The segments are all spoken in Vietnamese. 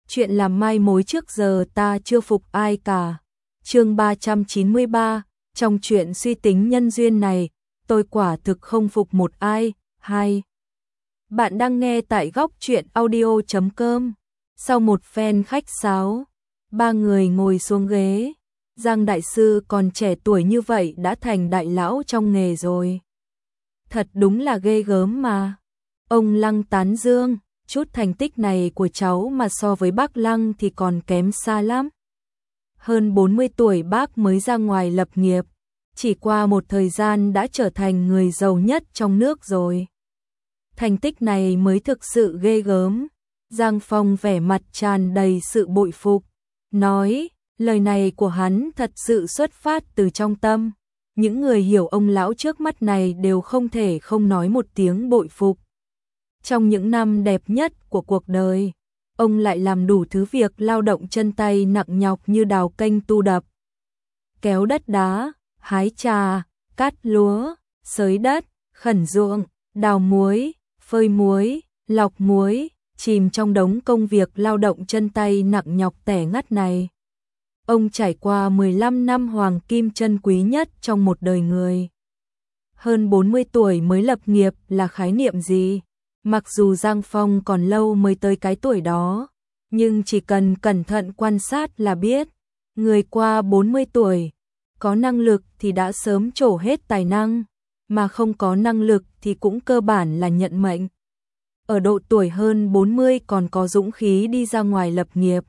chuyện làm mai mối trước giờ ta chưa phục ai cả. Chương 393, trong chuyện suy tính nhân duyên này, tôi quả thực không phục một ai. Hai. Bạn đang nghe tại góc truyện audio.com. Sau một phen khách sáo, ba người ngồi xuống ghế. Giang đại sư còn trẻ tuổi như vậy đã thành đại lão trong nghề rồi. Thật đúng là ghê gớm mà. Ông Lăng tán dương, chút thành tích này của cháu mà so với bác Lăng thì còn kém xa lắm. Hơn 40 tuổi bác mới ra ngoài lập nghiệp, chỉ qua một thời gian đã trở thành người giàu nhất trong nước rồi. Thành tích này mới thực sự ghê gớm. Giang Phong vẻ mặt tràn đầy sự bội phục, nói, lời này của hắn thật sự xuất phát từ trong tâm. Những người hiểu ông lão trước mắt này đều không thể không nói một tiếng bội phục. Trong những năm đẹp nhất của cuộc đời, ông lại làm đủ thứ việc lao động chân tay nặng nhọc như đào kênh tu đập, kéo đất đá, hái trà, cắt lúa, xới đất, khẩn ruộng, đào muối, phơi muối, lọc muối, chìm trong đống công việc lao động chân tay nặng nhọc tẻ ngắt này. Ông trải qua 15 năm hoàng kim chân quý nhất trong một đời người. Hơn 40 tuổi mới lập nghiệp là khái niệm gì? Mặc dù Giang Phong còn lâu mới tới cái tuổi đó, nhưng chỉ cần cẩn thận quan sát là biết, người qua 40 tuổi, có năng lực thì đã sớm trổ hết tài năng, mà không có năng lực thì cũng cơ bản là nhận mệnh. Ở độ tuổi hơn 40 còn có dũng khí đi ra ngoài lập nghiệp,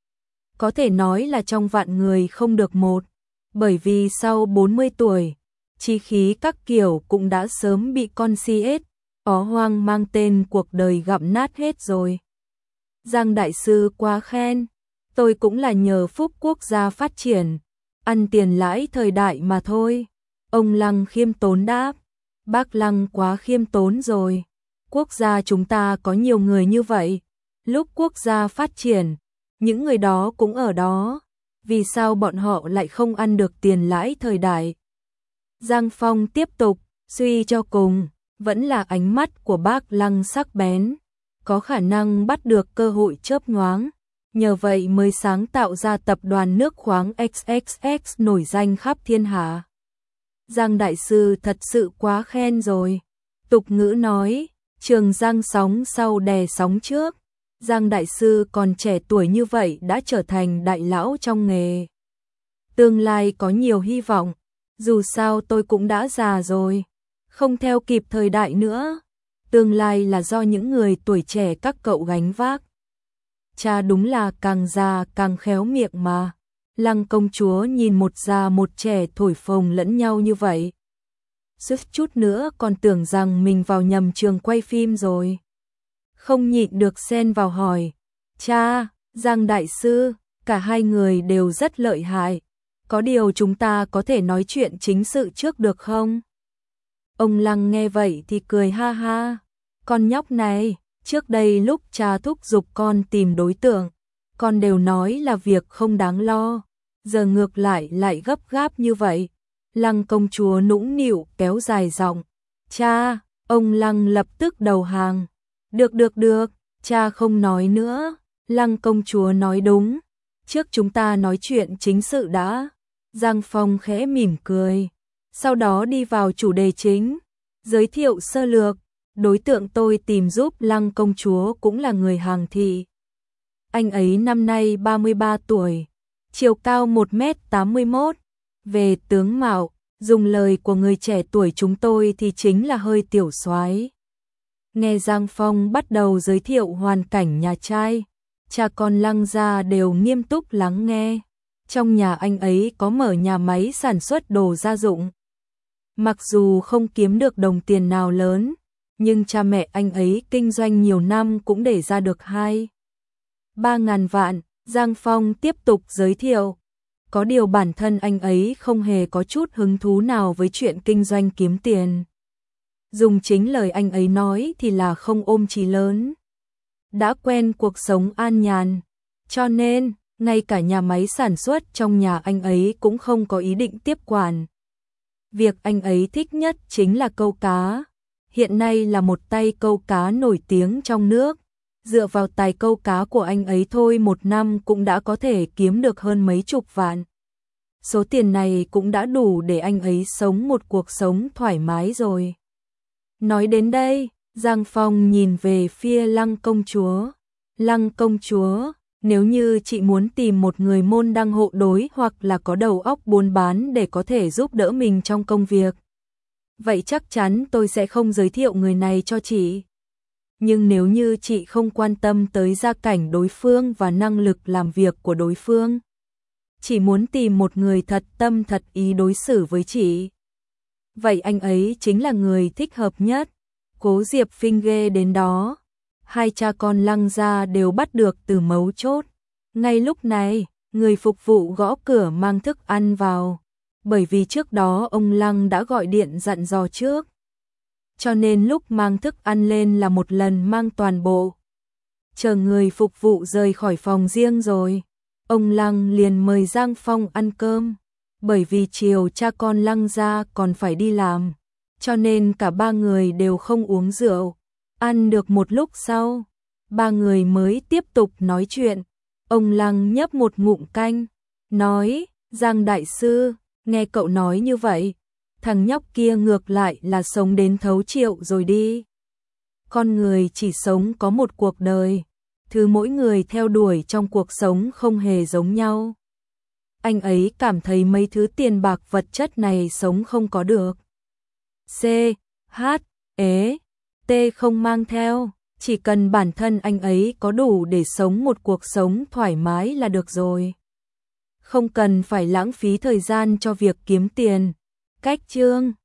có thể nói là trong vạn người không được một, bởi vì sau 40 tuổi, chí khí các kiểu cũng đã sớm bị con CS, ó hoang mang tên cuộc đời gặm nát hết rồi. Giang đại sư quá khen, tôi cũng là nhờ phúc quốc gia phát triển, ăn tiền lãi thời đại mà thôi. Ông Lăng khiêm tốn đáp, bác Lăng quá khiêm tốn rồi. Quốc gia chúng ta có nhiều người như vậy, lúc quốc gia phát triển, những người đó cũng ở đó, vì sao bọn họ lại không ăn được tiền lãi thời đại? Giang Phong tiếp tục, suy cho cùng, vẫn là ánh mắt của bác Lăng sắc bén, có khả năng bắt được cơ hội chớp nhoáng, nhờ vậy mới sáng tạo ra tập đoàn nước khoáng XXX nổi danh khắp thiên hạ. Giang đại sư thật sự quá khen rồi. Tục ngữ nói, trường giang sóng sau đè sóng trước. Giang đại sư còn trẻ tuổi như vậy đã trở thành đại lão trong nghề. Tương lai có nhiều hy vọng, dù sao tôi cũng đã già rồi, không theo kịp thời đại nữa. Tương lai là do những người tuổi trẻ các cậu gánh vác. Cha đúng là càng già càng khéo miệng mà. Lăng công chúa nhìn một già một trẻ thổi phồng lẫn nhau như vậy. Suýt chút nữa còn tưởng rằng mình vào nhầm trường quay phim rồi. Không nhịn được xen vào hỏi, cha, Giang đại sư, cả hai người đều rất lợi hại. Có điều chúng ta có thể nói chuyện chính sự trước được không? Ông Lăng nghe vậy thì cười ha ha. Con nhóc này, trước đây lúc cha thúc giục con tìm đối tượng, con đều nói là việc không đáng lo. Giờ ngược lại gấp gáp như vậy. Lăng công chúa nũng nịu kéo dài giọng. Cha, ông Lăng lập tức đầu hàng. Được, cha không nói nữa. Lăng công chúa nói đúng. Trước chúng ta nói chuyện chính sự đã. Giang Phong khẽ mỉm cười. Sau đó đi vào chủ đề chính. Giới thiệu sơ lược. Đối tượng tôi tìm giúp Lăng công chúa cũng là người Hàng Thị. Anh ấy năm nay 33 tuổi. Chiều cao 1m81. Về tướng mạo, dùng lời của người trẻ tuổi chúng tôi thì chính là hơi tiểu soái. Nghe Giang Phong bắt đầu giới thiệu hoàn cảnh nhà trai, cha con Lăng gia đều nghiêm túc lắng nghe. Trong nhà anh ấy có mở nhà máy sản xuất đồ gia dụng. Mặc dù không kiếm được đồng tiền nào lớn, nhưng cha mẹ anh ấy kinh doanh nhiều năm cũng để ra được 2-3 ngàn vạn. Giang Phong tiếp tục giới thiệu. Có điều bản thân anh ấy không hề có chút hứng thú nào với chuyện kinh doanh kiếm tiền. Dùng chính lời anh ấy nói thì là không ôm chí lớn. Đã quen cuộc sống an nhàn, cho nên ngay cả nhà máy sản xuất trong nhà anh ấy cũng không có ý định tiếp quản. Việc anh ấy thích nhất chính là câu cá. Hiện nay là một tay câu cá nổi tiếng trong nước. Dựa vào tài câu cá của anh ấy thôi 1 năm cũng đã có thể kiếm được hơn mấy chục vạn. Số tiền này cũng đã đủ để anh ấy sống một cuộc sống thoải mái rồi. Nói đến đây, Giang Phong nhìn về phía Lăng công chúa. Lăng công chúa, nếu như chị muốn tìm một người môn đăng hộ đối hoặc là có đầu óc buôn bán để có thể giúp đỡ mình trong công việc, vậy chắc chắn tôi sẽ không giới thiệu người này cho chị. Nhưng nếu như chị không quan tâm tới gia cảnh đối phương và năng lực làm việc của đối phương, chỉ muốn tìm một người thật tâm thật ý đối xử với chị, vậy anh ấy chính là người thích hợp nhất. Cố Diệp Phinh ghê đến đó, hai cha con Lăng gia đều bắt được từ mấu chốt. Ngay lúc này, người phục vụ gõ cửa mang thức ăn vào, bởi vì trước đó ông Lăng đã gọi điện dặn dò trước, cho nên lúc mang thức ăn lên là một lần mang toàn bộ. Chờ người phục vụ rời khỏi phòng riêng rồi, ông Lăng liền mời Giang Phong ăn cơm, bởi vì chiều cha con Lăng gia còn phải đi làm, cho nên cả ba người đều không uống rượu. Ăn được một lúc sau, ba người mới tiếp tục nói chuyện. Ông Lăng nhấp một ngụm canh, nói, Giang đại sư, nghe cậu nói như vậy, thằng nhóc kia ngược lại là sống đến thấu triệu rồi đi. Con người chỉ sống có một cuộc đời, thứ mỗi người theo đuổi trong cuộc sống không hề giống nhau. Anh ấy cảm thấy mấy thứ tiền bạc vật chất này sống không có được. C, H, E, T không mang theo, chỉ cần bản thân anh ấy có đủ để sống một cuộc sống thoải mái là được rồi. Không cần phải lãng phí thời gian cho việc kiếm tiền. Cách chương